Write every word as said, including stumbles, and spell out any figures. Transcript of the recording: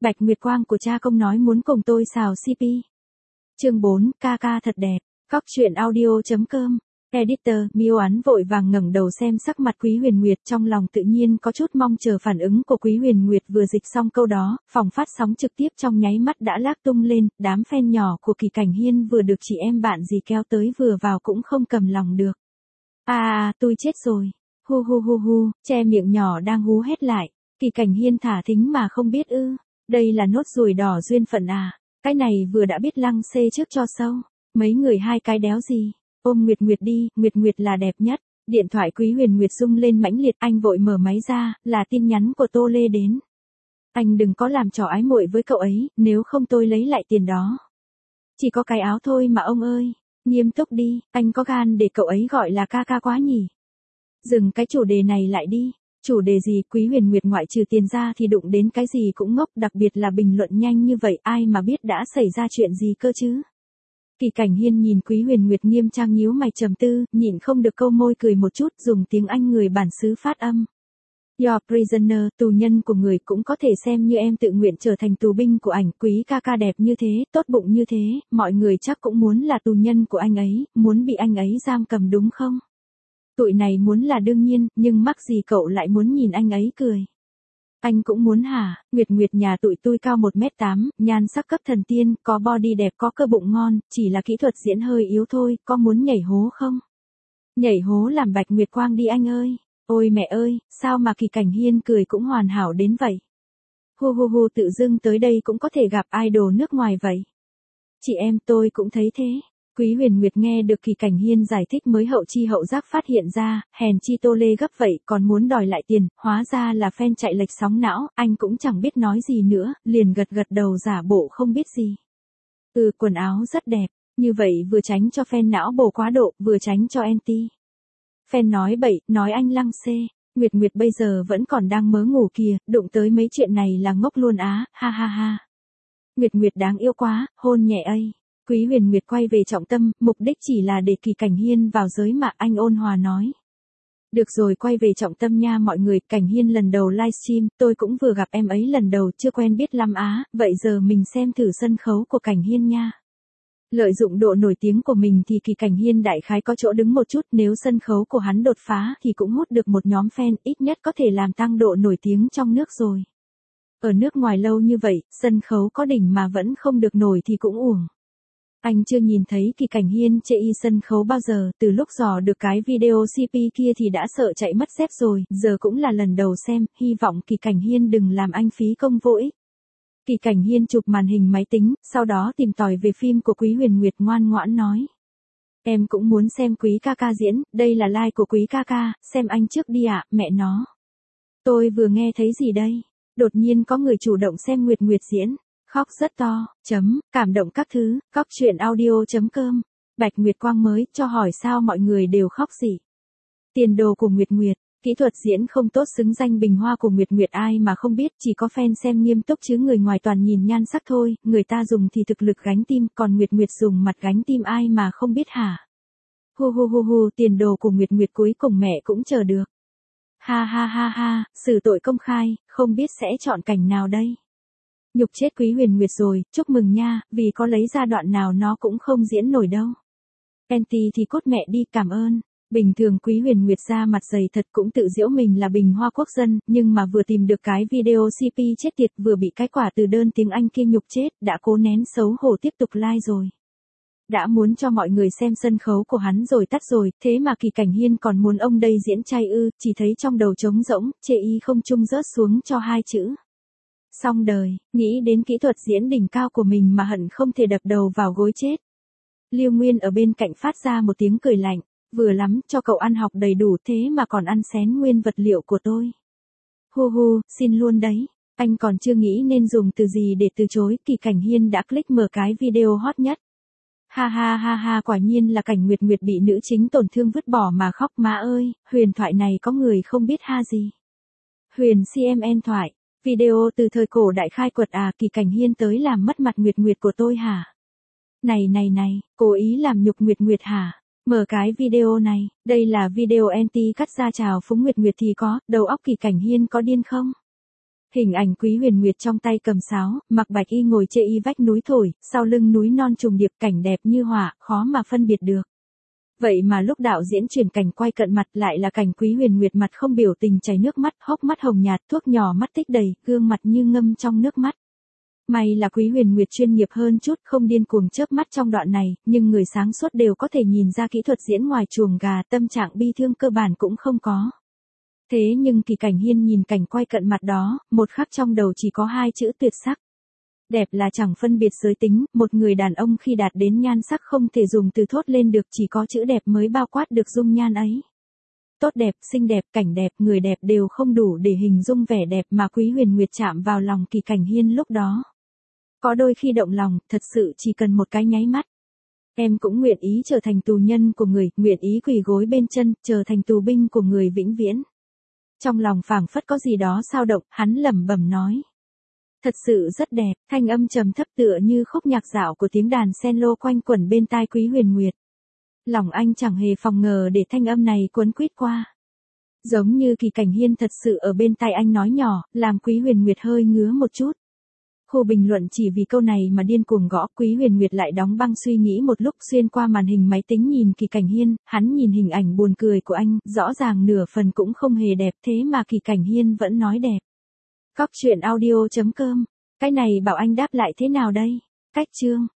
Bạch Nguyệt Quang của cha công nói muốn cùng tôi xào xê pê. Chương bốn, ca ca thật đẹp. Cóc truyện audio chấm com. Editor, Miêu Án vội vàng ngẩng đầu xem sắc mặt Quý Huyền Nguyệt, trong lòng tự nhiên có chút mong chờ phản ứng của Quý Huyền Nguyệt. Vừa dịch xong câu đó, phòng phát sóng trực tiếp trong nháy mắt đã lác tung lên, đám fan nhỏ của Kỳ Cảnh Hiên vừa được chị em bạn gì kéo tới vừa vào cũng không cầm lòng được. À, à tôi chết rồi. Hu hu hu hu, che miệng nhỏ đang hú hét lại. Kỳ Cảnh Hiên thả thính mà không biết ư? Đây là nốt ruồi đỏ duyên phận à? Cái này vừa đã biết lăng xê trước cho sâu. Mấy người hai cái đéo gì? Ôm Nguyệt Nguyệt đi, Nguyệt Nguyệt là đẹp nhất. Điện thoại Quý Huyền Nguyệt rung lên mãnh liệt, anh vội mở máy ra, là tin nhắn của Tô Lê đến. Anh đừng có làm trò ái muội với cậu ấy, nếu không tôi lấy lại tiền đó. Chỉ có cái áo thôi mà ông ơi. Nghiêm túc đi, anh có gan để cậu ấy gọi là ca ca quá nhỉ? Dừng cái chủ đề này lại đi. Chủ đề gì? Quý Huyền Nguyệt ngoại trừ tiền ra thì đụng đến cái gì cũng ngốc, đặc biệt là bình luận nhanh như vậy, ai mà biết đã xảy ra chuyện gì cơ chứ? Kỳ Cảnh Hiên nhìn Quý Huyền Nguyệt nghiêm trang nhíu mày trầm tư, nhịn không được câu môi cười một chút, dùng tiếng Anh người bản xứ phát âm. Your prisoner, tù nhân của người, cũng có thể xem như em tự nguyện trở thành tù binh của ảnh. Quý ca ca đẹp như thế, tốt bụng như thế, mọi người chắc cũng muốn là tù nhân của anh ấy, muốn bị anh ấy giam cầm đúng không? Tụi này muốn là đương nhiên, nhưng mắc gì cậu lại muốn nhìn anh ấy cười? Anh cũng muốn hả? Nguyệt Nguyệt nhà tụi tôi cao một mét tám, nhan sắc cấp thần tiên, có body đẹp, có cơ bụng ngon, chỉ là kỹ thuật diễn hơi yếu thôi, có muốn nhảy hố không? Nhảy hố làm Bạch Nguyệt Quang đi anh ơi. Ôi mẹ ơi, sao mà Kỳ Cảnh Hiên cười cũng hoàn hảo đến vậy? Hu hu hu, tự dưng tới đây cũng có thể gặp idol nước ngoài vậy. Chị em tôi cũng thấy thế. Quý Huyền Nguyệt nghe được Kỳ Cảnh Hiên giải thích mới hậu chi hậu giác phát hiện ra, hèn chi Tô Lê gấp vậy còn muốn đòi lại tiền, hóa ra là fan chạy lệch sóng não, anh cũng chẳng biết nói gì nữa, liền gật gật đầu giả bộ không biết gì. Ừ, quần áo rất đẹp, như vậy vừa tránh cho fan não bổ quá độ, vừa tránh cho anti. Fan nói bậy, nói anh lăng xê. Nguyệt Nguyệt bây giờ vẫn còn đang mớ ngủ kìa, đụng tới mấy chuyện này là ngốc luôn á, ha ha ha. Nguyệt Nguyệt đáng yêu quá, hôn nhẹ ấy. Quý Huyền Nguyệt quay về trọng tâm, mục đích chỉ là để Kỳ Cảnh Hiên vào giới mà, anh ôn hòa nói. Được rồi, quay về trọng tâm nha mọi người, Cảnh Hiên lần đầu livestream, tôi cũng vừa gặp em ấy lần đầu, chưa quen biết lắm á, vậy giờ mình xem thử sân khấu của Cảnh Hiên nha. Lợi dụng độ nổi tiếng của mình thì Kỳ Cảnh Hiên đại khái có chỗ đứng một chút, nếu sân khấu của hắn đột phá thì cũng hút được một nhóm fan, ít nhất có thể làm tăng độ nổi tiếng trong nước rồi. Ở nước ngoài lâu như vậy, sân khấu có đỉnh mà vẫn không được nổi thì cũng uổng. Anh chưa nhìn thấy Kỳ Cảnh Hiên chê y sân khấu bao giờ, từ lúc dò được cái video xê pê kia thì đã sợ chạy mất dép rồi, giờ cũng là lần đầu xem, hy vọng Kỳ Cảnh Hiên đừng làm anh phí công vô ích. Kỳ Cảnh Hiên chụp màn hình máy tính, sau đó tìm tòi về phim của Quý Huyền Nguyệt, ngoan ngoãn nói. Em cũng muốn xem Quý ca ca diễn, đây là like của Quý ca ca, xem anh trước đi ạ, mẹ nó. Tôi vừa nghe thấy gì đây? Đột nhiên có người chủ động xem Nguyệt Nguyệt diễn. Khóc rất to, chấm, cảm động các thứ, cóc truyện audio chấm com. Bạch Nguyệt Quang mới, cho hỏi sao mọi người đều khóc gì? Tiền đồ của Nguyệt Nguyệt, kỹ thuật diễn không tốt xứng danh bình hoa của Nguyệt Nguyệt ai mà không biết, chỉ có fan xem nghiêm túc chứ người ngoài toàn nhìn nhan sắc thôi, người ta dùng thì thực lực gánh tim, còn Nguyệt Nguyệt dùng mặt gánh tim ai mà không biết hả? Hu hu hu hu, tiền đồ của Nguyệt Nguyệt cuối cùng mẹ cũng chờ được. Ha ha ha ha, xử tội công khai, không biết sẽ chọn cảnh nào đây? Nhục chết Quý Huyền Nguyệt rồi, chúc mừng nha, vì có lấy ra đoạn nào nó cũng không diễn nổi đâu. Anti thì cốt mẹ đi, cảm ơn. Bình thường Quý Huyền Nguyệt ra mặt dày thật, cũng tự giễu mình là bình hoa quốc dân, nhưng mà vừa tìm được cái video xê pê chết tiệt, vừa bị cái quả từ đơn tiếng Anh kia nhục chết, đã cố nén xấu hổ tiếp tục like rồi. Đã muốn cho mọi người xem sân khấu của hắn rồi tắt rồi, thế mà Kỳ Cảnh Hiên còn muốn ông đây diễn trai ư, chỉ thấy trong đầu trống rỗng, chê y không trung rớt xuống cho hai chữ. Xong đời, nghĩ đến kỹ thuật diễn đỉnh cao của mình mà hận không thể đập đầu vào gối chết. Lưu Nguyên ở bên cạnh phát ra một tiếng cười lạnh, vừa lắm, cho cậu ăn học đầy đủ thế mà còn ăn xén nguyên vật liệu của tôi. Hu hu, xin luôn đấy, anh còn chưa nghĩ nên dùng từ gì để từ chối, Kỳ Cảnh Hiên đã click mở cái video hot nhất. Ha ha ha ha, quả nhiên là cảnh Nguyệt Nguyệt bị nữ chính tổn thương vứt bỏ mà khóc, má ơi, huyền thoại này có người không biết ha gì. Huyền xê em en thoại. Video từ thời cổ đại khai quật à, Kỳ Cảnh Hiên tới làm mất mặt Nguyệt Nguyệt của tôi hả? Này này này, cố ý làm nhục Nguyệt Nguyệt hả? Mở cái video này, đây là video anti cắt ra chào phúng Nguyệt Nguyệt thì có, đầu óc Kỳ Cảnh Hiên có điên không? Hình ảnh Quý Huyền Nguyệt trong tay cầm sáo, mặc bạch y ngồi chê y vách núi thổi, sau lưng núi non trùng điệp cảnh đẹp như họa, khó mà phân biệt được. Vậy mà lúc đạo diễn chuyển cảnh quay cận mặt lại là cảnh Quý Huyền Nguyệt mặt không biểu tình chảy nước mắt, hốc mắt hồng nhạt, thuốc nhỏ mắt tích đầy, gương mặt như ngâm trong nước mắt. May là Quý Huyền Nguyệt chuyên nghiệp hơn chút, không điên cuồng chớp mắt trong đoạn này, nhưng người sáng suốt đều có thể nhìn ra kỹ thuật diễn ngoài chuồng gà, tâm trạng bi thương cơ bản cũng không có. Thế nhưng Kỳ Cảnh Hiên nhìn cảnh quay cận mặt đó, một khắc trong đầu chỉ có hai chữ tuyệt sắc. Đẹp là chẳng phân biệt giới tính, một người đàn ông khi đạt đến nhan sắc không thể dùng từ thốt lên được, chỉ có chữ đẹp mới bao quát được dung nhan ấy. Tốt đẹp, xinh đẹp, cảnh đẹp, người đẹp đều không đủ để hình dung vẻ đẹp mà Quý Huyền Nguyệt chạm vào lòng Kỳ Cảnh Hiên lúc đó. Có đôi khi động lòng, thật sự chỉ cần một cái nháy mắt. Em cũng nguyện ý trở thành tù nhân của người, nguyện ý quỳ gối bên chân, trở thành tù binh của người vĩnh viễn. Trong lòng phảng phất có gì đó xao động, hắn lẩm bẩm nói. Thật sự rất đẹp, thanh âm trầm thấp tựa như khúc nhạc dạo của tiếng đàn cello quanh quẩn bên tai Quý Huyền Nguyệt. Lòng anh chẳng hề phòng ngờ để thanh âm này cuốn quýt qua. Giống như Kỳ Cảnh Hiên thật sự ở bên tai anh nói nhỏ, làm Quý Huyền Nguyệt hơi ngứa một chút. Khu bình luận chỉ vì câu này mà điên cuồng gõ, Quý Huyền Nguyệt lại đóng băng suy nghĩ một lúc, xuyên qua màn hình máy tính nhìn Kỳ Cảnh Hiên, hắn nhìn hình ảnh buồn cười của anh, rõ ràng nửa phần cũng không hề đẹp, thế mà Kỳ Cảnh Hiên vẫn nói đẹp. Cóc truyện audio chấm com, cái này bảo anh đáp lại thế nào đây? Cách chương